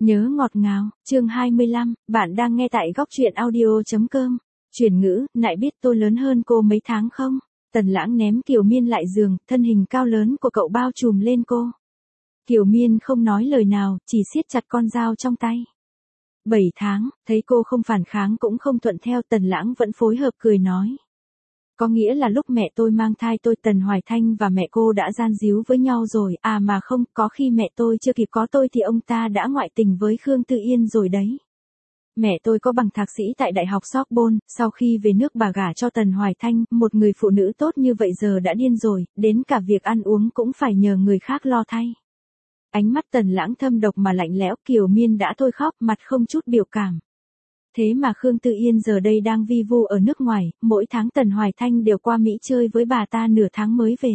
Nhớ ngọt ngào, chương 25, bạn đang nghe tại góc truyện audio.com. Chuyển ngữ, nại biết tôi lớn hơn cô mấy tháng không? Tần Lãng ném Kiều Miên lại giường, thân hình cao lớn của cậu bao trùm lên cô. Kiều Miên không nói lời nào, chỉ siết chặt con dao trong tay. 7 tháng, thấy cô không phản kháng cũng không thuận theo, Tần Lãng vẫn phối hợp cười nói. Có nghĩa là lúc mẹ tôi mang thai tôi, Tần Hoài Thanh và mẹ cô đã gian díu với nhau rồi, à mà không, có khi mẹ tôi chưa kịp có tôi thì ông ta đã ngoại tình với Khương Tư Yên rồi đấy. Mẹ tôi có bằng thạc sĩ tại Đại học Sorbonne, sau khi về nước bà gả cho Tần Hoài Thanh, một người phụ nữ tốt như vậy giờ đã điên rồi, đến cả việc ăn uống cũng phải nhờ người khác lo thay. Ánh mắt Tần Lãng thâm độc mà lạnh lẽo, Kiều Miên đã thôi khóc, mặt không chút biểu cảm. Thế mà Khương Tư Yên giờ đây đang vi vu ở nước ngoài, mỗi tháng Tần Hoài Thanh đều qua Mỹ chơi với bà ta nửa tháng mới về.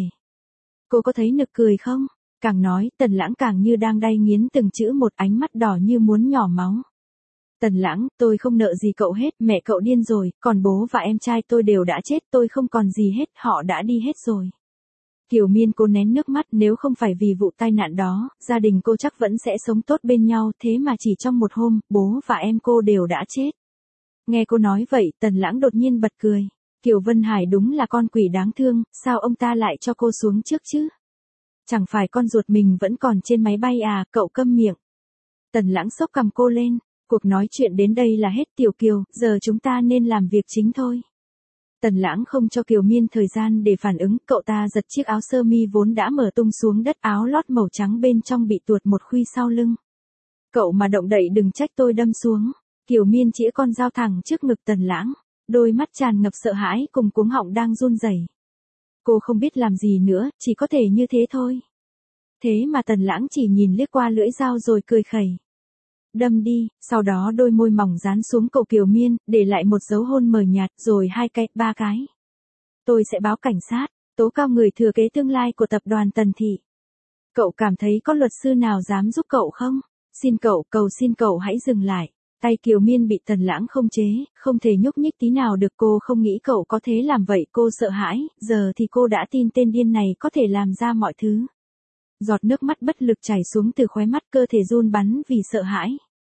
Cô có thấy nực cười không? Càng nói, Tần Lãng càng như đang đay nghiến từng chữ một, ánh mắt đỏ như muốn nhỏ máu. Tần Lãng, tôi không nợ gì cậu hết, mẹ cậu điên rồi, còn bố và em trai tôi đều đã chết, tôi không còn gì hết, họ đã đi hết rồi. Kiều Miên cô nén nước mắt, nếu không phải vì vụ tai nạn đó, gia đình cô chắc vẫn sẽ sống tốt bên nhau, thế mà chỉ trong một hôm, bố và em cô đều đã chết. Nghe cô nói vậy, Tần Lãng đột nhiên bật cười. Kiều Vân Hải đúng là con quỷ đáng thương, sao ông ta lại cho cô xuống trước chứ? Chẳng phải con ruột mình vẫn còn trên máy bay à, cậu câm miệng. Tần Lãng xốc cầm cô lên, cuộc nói chuyện đến đây là hết. Tiểu Kiều, giờ chúng ta nên làm việc chính thôi. Tần Lãng không cho Kiều Miên thời gian để phản ứng, cậu ta giật chiếc áo sơ mi vốn đã mở tung xuống đất, áo lót màu trắng bên trong bị tuột một khuy sau lưng. Cậu mà động đậy đừng trách tôi đâm xuống. Kiều Miên chĩa con dao thẳng trước ngực Tần Lãng, đôi mắt tràn ngập sợ hãi cùng cuống họng đang run rẩy. Cô không biết làm gì nữa, chỉ có thể như thế thôi. Thế mà Tần Lãng chỉ nhìn liếc qua lưỡi dao rồi cười khẩy. Đâm đi, sau đó đôi môi mỏng dán xuống cổ Kiều Miên, để lại một dấu hôn mờ nhạt, rồi 2 cái, 3 cái. Tôi sẽ báo cảnh sát, tố cáo người thừa kế tương lai của tập đoàn Tần Thị. Cậu cảm thấy có luật sư nào dám giúp cậu không? Xin cậu, cầu xin cậu hãy dừng lại. Tay Kiều Miên bị Tần Lãng không chế, không thể nhúc nhích tí nào được, cô không nghĩ cậu có thế làm vậy, cô sợ hãi, giờ thì cô đã tin tên điên này có thể làm ra mọi thứ. Giọt nước mắt bất lực chảy xuống từ khóe mắt, cơ thể run bắn vì sợ hãi.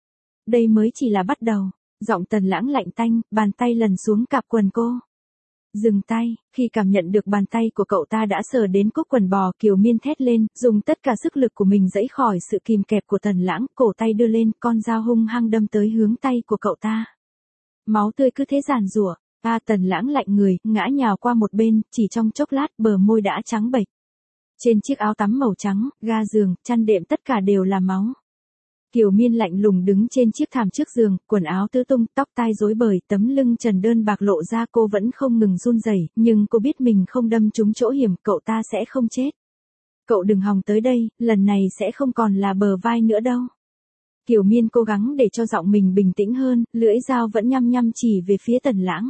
Đây mới chỉ là bắt đầu, giọng Tần Lãng lạnh tanh, bàn tay lần xuống cạp quần cô. Dừng tay, khi cảm nhận được bàn tay của cậu ta đã sờ đến cúc quần bò, Kiều Miên thét lên, dùng tất cả sức lực của mình giãy khỏi sự kìm kẹp của Tần Lãng, cổ tay đưa lên, con dao hung hăng đâm tới hướng tay của cậu ta. Máu tươi cứ thế giàn giụa, Tần Lãng lạnh người, ngã nhào qua một bên, chỉ trong chốc lát bờ môi đã trắng bệch. Trên chiếc áo tắm màu trắng, ga giường, chăn đệm tất cả đều là máu. Kiều Miên lạnh lùng đứng trên chiếc thảm trước giường, quần áo tứ tung, tóc tai rối bời, tấm lưng trần đơn bạc lộ ra, cô vẫn không ngừng run rẩy, nhưng cô biết mình không đâm trúng chỗ hiểm, cậu ta sẽ không chết. Cậu đừng hòng tới đây, lần này sẽ không còn là bờ vai nữa đâu. Kiều Miên cố gắng để cho giọng mình bình tĩnh hơn, lưỡi dao vẫn nhăm nhăm chỉ về phía Tần Lãng.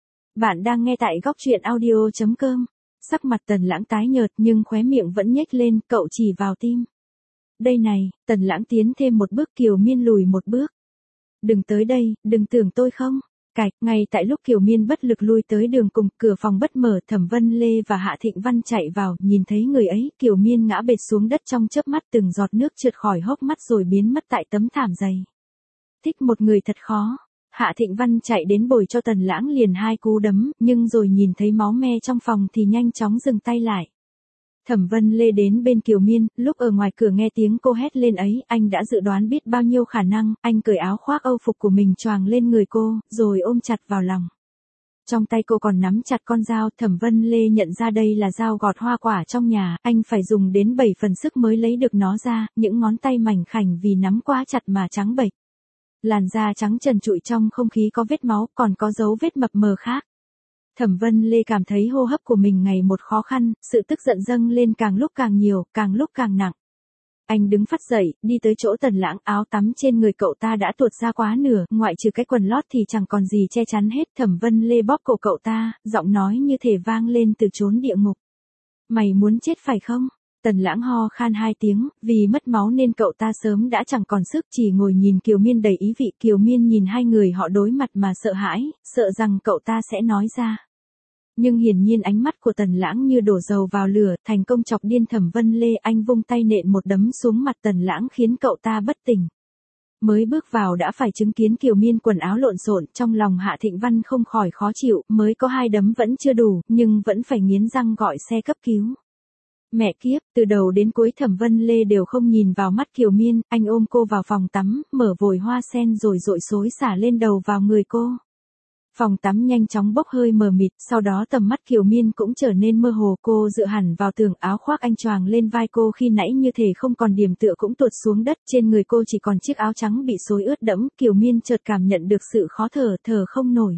Bạn đang nghe tại góc truyện audio.com. Sắc mặt Tần Lãng tái nhợt nhưng khóe miệng vẫn nhếch lên, cậu chỉ vào tim. Đây này, Tần Lãng tiến thêm một bước, Kiều Miên lùi một bước. Đừng tới đây, đừng tưởng tôi không. Cạch, ngay tại lúc Kiều Miên bất lực lui tới đường cùng, cửa phòng bất mở, Thẩm Vân Lê và Hạ Thịnh Văn chạy vào, nhìn thấy người ấy, Kiều Miên ngã bệt xuống đất trong chớp mắt, từng giọt nước trượt khỏi hốc mắt rồi biến mất tại tấm thảm dày. Thích một người thật khó. Hạ Thịnh Văn chạy đến bồi cho Tần Lãng liền 2 cú đấm, nhưng rồi nhìn thấy máu me trong phòng thì nhanh chóng dừng tay lại. Thẩm Vân Lê đến bên Kiều Miên, lúc ở ngoài cửa nghe tiếng cô hét lên ấy, anh đã dự đoán biết bao nhiêu khả năng, anh cởi áo khoác âu phục của mình choàng lên người cô, rồi ôm chặt vào lòng. Trong tay cô còn nắm chặt con dao, Thẩm Vân Lê nhận ra đây là dao gọt hoa quả trong nhà, anh phải dùng đến 7 phần sức mới lấy được nó ra, những ngón tay mảnh khảnh vì nắm quá chặt mà trắng bệch. Làn da trắng trần trụi, trong không khí có vết máu, còn có dấu vết mập mờ khác. Thẩm Vân Lê cảm thấy hô hấp của mình ngày một khó khăn, sự tức giận dâng lên càng lúc càng nhiều, càng lúc càng nặng. Anh đứng phắt dậy, đi tới chỗ Tần Lãng, áo tắm trên người cậu ta đã tuột ra quá nửa, ngoại trừ cái quần lót thì chẳng còn gì che chắn hết. Thẩm Vân Lê bóp cổ cậu ta, giọng nói như thể vang lên từ chốn địa ngục. Mày muốn chết phải không? Tần Lãng ho khan 2 tiếng, vì mất máu nên cậu ta sớm đã chẳng còn sức, chỉ ngồi nhìn Kiều Miên đầy ý vị. Kiều Miên nhìn hai người họ đối mặt mà sợ hãi, sợ rằng cậu ta sẽ nói ra. Nhưng hiển nhiên ánh mắt của Tần Lãng như đổ dầu vào lửa, thành công chọc điên Thẩm Vân Lê, anh vung tay nện một đấm xuống mặt Tần Lãng khiến cậu ta bất tỉnh. Mới bước vào đã phải chứng kiến Kiều Miên quần áo lộn xộn, trong lòng Hạ Thịnh Văn không khỏi khó chịu, mới có 2 đấm vẫn chưa đủ, nhưng vẫn phải nghiến răng gọi xe cấp cứu. Mẹ kiếp, từ đầu đến cuối Thẩm Vân Lê đều không nhìn vào mắt Kiều Miên, anh ôm cô vào phòng tắm, mở vòi hoa sen rồi dội xối xả lên đầu vào người cô. Phòng tắm nhanh chóng bốc hơi mờ mịt, sau đó tầm mắt Kiều Miên cũng trở nên mơ hồ, cô dựa hẳn vào tường, áo khoác anh choàng lên vai cô khi nãy như thể không còn điểm tựa cũng tuột xuống đất, trên người cô chỉ còn chiếc áo trắng bị xối ướt đẫm, Kiều Miên chợt cảm nhận được sự khó thở, thở không nổi.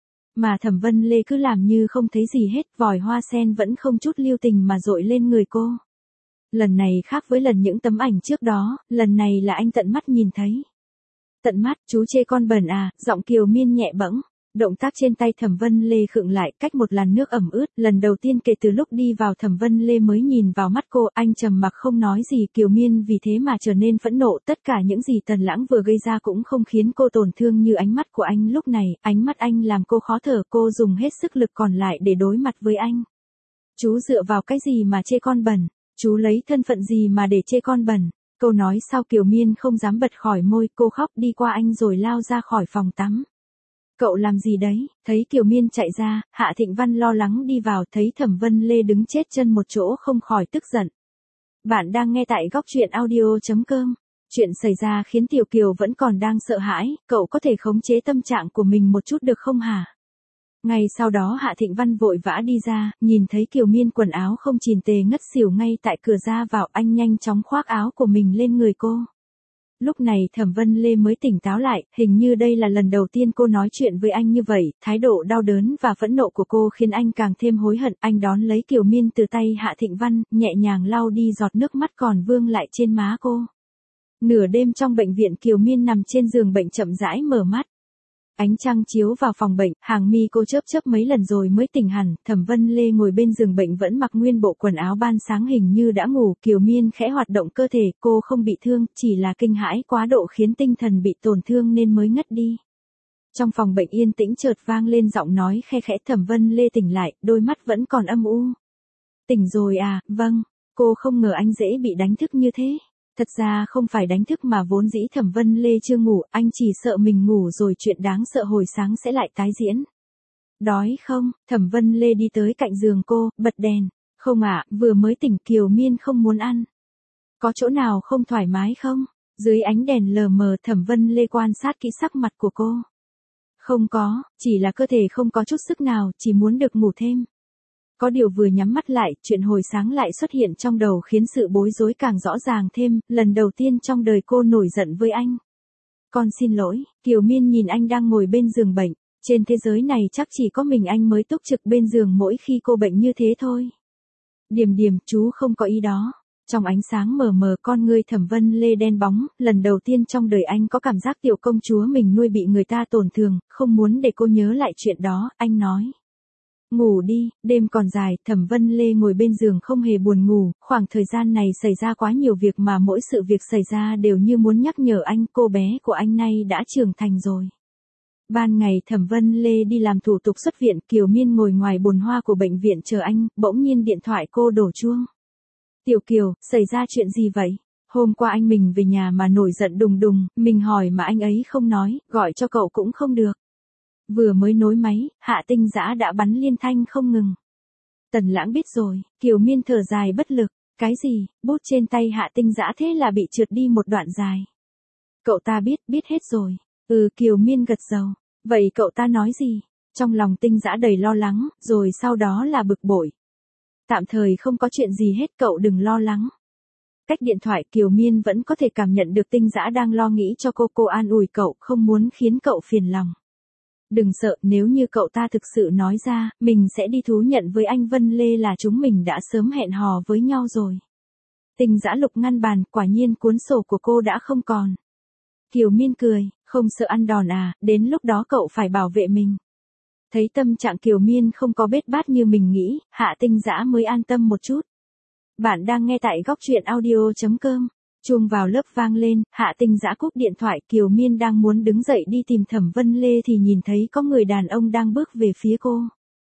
Mà Thẩm Vân Lê cứ làm như không thấy gì hết, vòi hoa sen vẫn không chút lưu tình mà dội lên người cô. Lần này khác với lần những tấm ảnh trước đó, lần này là anh tận mắt nhìn thấy. Tận mắt, chú chê con bẩn à, giọng Kiều Miên nhẹ bẫng. Động tác trên tay Thẩm Vân Lê khựng lại, cách một làn nước ẩm ướt, lần đầu tiên kể từ lúc đi vào Thẩm Vân Lê mới nhìn vào mắt cô, anh trầm mặc không nói gì, Kiều Miên vì thế mà trở nên phẫn nộ, tất cả những gì Tần Lãng vừa gây ra cũng không khiến cô tổn thương như ánh mắt của anh lúc này, ánh mắt anh làm cô khó thở, cô dùng hết sức lực còn lại để đối mặt với anh. Chú dựa vào cái gì mà chê con bẩn? Chú lấy thân phận gì mà để chê con bẩn? Câu nói sau Kiều Miên không dám bật khỏi môi, cô khóc đi qua anh rồi lao ra khỏi phòng tắm. Cậu làm gì đấy? Thấy Kiều Miên chạy ra, Hạ Thịnh Văn lo lắng đi vào, thấy Thẩm Vân Lê đứng chết chân một chỗ không khỏi tức giận. Bạn đang nghe tại góc truyện audio.com. Chuyện xảy ra khiến Tiểu Kiều vẫn còn đang sợ hãi, cậu có thể khống chế tâm trạng của mình một chút được không hả? Ngay sau đó Hạ Thịnh Văn vội vã đi ra, nhìn thấy Kiều Miên quần áo không chỉn tề ngất xỉu ngay tại cửa ra vào, anh nhanh chóng khoác áo của mình lên người cô. Lúc này Thẩm Vân Lê mới tỉnh táo lại, hình như đây là lần đầu tiên cô nói chuyện với anh như vậy, thái độ đau đớn và phẫn nộ của cô khiến anh càng thêm hối hận, anh đón lấy Kiều Miên từ tay Hạ Thịnh Văn, nhẹ nhàng lau đi giọt nước mắt còn vương lại trên má cô. Nửa đêm trong bệnh viện, Kiều Miên nằm trên giường bệnh chậm rãi mở mắt. Ánh trăng chiếu vào phòng bệnh, hàng mi cô chớp chớp mấy lần rồi mới tỉnh hẳn, Thẩm Vân Lê ngồi bên giường bệnh vẫn mặc nguyên bộ quần áo ban sáng hình như đã ngủ, Kiều Miên khẽ hoạt động cơ thể, cô không bị thương, chỉ là kinh hãi quá độ khiến tinh thần bị tổn thương nên mới ngất đi. Trong phòng bệnh yên tĩnh chợt vang lên giọng nói khe khẽ, Thẩm Vân Lê tỉnh lại, đôi mắt vẫn còn âm u. Tỉnh rồi à, vâng, cô không ngờ anh dễ bị đánh thức như thế. Thật ra không phải đánh thức mà vốn dĩ Thẩm Vân Lê chưa ngủ, anh chỉ sợ mình ngủ rồi chuyện đáng sợ hồi sáng sẽ lại tái diễn. Đói không? Thẩm Vân Lê đi tới cạnh giường cô, bật đèn. Không ạ, vừa mới tỉnh, Kiều Miên không muốn ăn. Có chỗ nào không thoải mái không? Dưới ánh đèn lờ mờ Thẩm Vân Lê quan sát kỹ sắc mặt của cô. Không có, chỉ là cơ thể không có chút sức nào, chỉ muốn được ngủ thêm. Có điều vừa nhắm mắt lại, chuyện hồi sáng lại xuất hiện trong đầu khiến sự bối rối càng rõ ràng thêm, lần đầu tiên trong đời cô nổi giận với anh. Con xin lỗi, Kiều Miên nhìn anh đang ngồi bên giường bệnh, trên thế giới này chắc chỉ có mình anh mới túc trực bên giường mỗi khi cô bệnh như thế thôi. Điềm điềm, chú không có ý đó. Trong ánh sáng mờ mờ con ngươi Thẩm Vân Lê đen bóng, lần đầu tiên trong đời anh có cảm giác tiểu công chúa mình nuôi bị người ta tổn thương, không muốn để cô nhớ lại chuyện đó, anh nói. Ngủ đi, đêm còn dài, Thẩm Vân Lê ngồi bên giường không hề buồn ngủ, khoảng thời gian này xảy ra quá nhiều việc mà mỗi sự việc xảy ra đều như muốn nhắc nhở anh, cô bé của anh nay đã trưởng thành rồi. Ban ngày Thẩm Vân Lê đi làm thủ tục xuất viện, Kiều Miên ngồi ngoài bồn hoa của bệnh viện chờ anh, bỗng nhiên điện thoại cô đổ chuông. Tiểu Kiều, xảy ra chuyện gì vậy? Hôm qua anh mình về nhà mà nổi giận đùng đùng, mình hỏi mà anh ấy không nói, gọi cho cậu cũng không được. Vừa mới nối máy, Hạ Tinh Dã đã bắn liên thanh không ngừng. Tần Lãng biết rồi, Kiều Miên thở dài bất lực, cái gì, bút trên tay Hạ Tinh Dã thế là bị trượt đi một đoạn dài. Cậu ta biết hết rồi. Kiều Miên gật đầu. Vậy cậu ta nói gì? Trong lòng Tinh Dã đầy lo lắng, rồi sau đó là bực bội. Tạm thời không có chuyện gì hết, cậu đừng lo lắng. Cách điện thoại Kiều Miên vẫn có thể cảm nhận được Tinh Dã đang lo nghĩ cho cô an ủi cậu, không muốn khiến cậu phiền lòng. Đừng sợ, nếu như cậu ta thực sự nói ra, mình sẽ đi thú nhận với anh Vân Lê là chúng mình đã sớm hẹn hò với nhau rồi. Tinh Dã lục ngăn bàn, quả nhiên cuốn sổ của cô đã không còn. Kiều Miên cười, không sợ ăn đòn à, đến lúc đó cậu phải bảo vệ mình. Thấy tâm trạng Kiều Miên không có bết bát như mình nghĩ, Hạ Tinh Dã mới an tâm một chút. Bạn đang nghe tại góc truyện audio.com. Chuông vào lớp vang lên, Hạ Tinh Dã cúp điện thoại, Kiều Miên đang muốn đứng dậy đi tìm Thẩm Vân Lê thì nhìn thấy có người đàn ông đang bước về phía cô.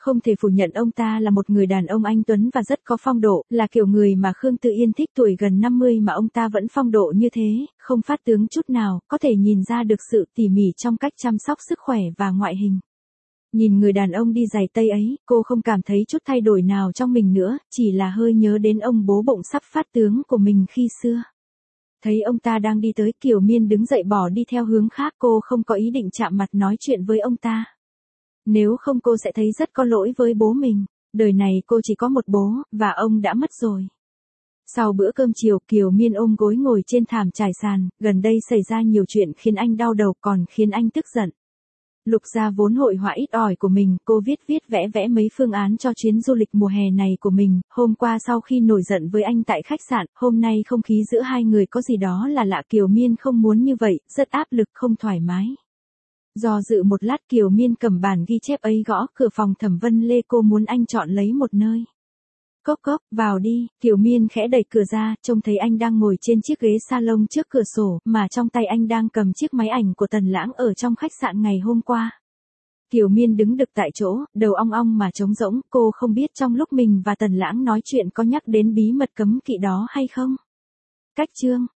Không thể phủ nhận ông ta là một người đàn ông anh tuấn và rất có phong độ, là kiểu người mà Khương Tự Yên thích. Tuổi gần 50 mà ông ta vẫn phong độ như thế, không phát tướng chút nào, có thể nhìn ra được sự tỉ mỉ trong cách chăm sóc sức khỏe và ngoại hình. Nhìn người đàn ông đi giày tây ấy, cô không cảm thấy chút thay đổi nào trong mình nữa, chỉ là hơi nhớ đến ông bố bụng sắp phát tướng của mình khi xưa. Thấy ông ta đang đi tới, Kiều Miên đứng dậy bỏ đi theo hướng khác, cô không có ý định chạm mặt nói chuyện với ông ta. Nếu không cô sẽ thấy rất có lỗi với bố mình. Đời này cô chỉ có một bố, và ông đã mất rồi. Sau bữa cơm chiều, Kiều Miên ôm gối ngồi trên thảm trải sàn, gần đây xảy ra nhiều chuyện khiến anh đau đầu còn khiến anh tức giận. Lục ra vốn hội họa ít ỏi của mình, cô viết vẽ mấy phương án cho chuyến du lịch mùa hè này của mình. Hôm qua sau khi nổi giận với anh tại khách sạn, hôm nay không khí giữa hai người có gì đó là lạ. Kiều Miên không muốn như vậy, rất áp lực không thoải mái. Do dự một lát, Kiều Miên cầm bản ghi chép ấy gõ cửa phòng Thẩm Vân Lê, cô muốn anh chọn lấy một nơi. Cốc cốc, vào đi. Kiều Miên khẽ đẩy cửa ra, trông thấy anh đang ngồi trên chiếc ghế salon trước cửa sổ, mà trong tay anh đang cầm chiếc máy ảnh của Tần Lãng ở trong khách sạn ngày hôm qua. Kiều Miên đứng đực tại chỗ, đầu ong ong mà trống rỗng, cô không biết trong lúc mình và Tần Lãng nói chuyện có nhắc đến bí mật cấm kỵ đó hay không. Cách chương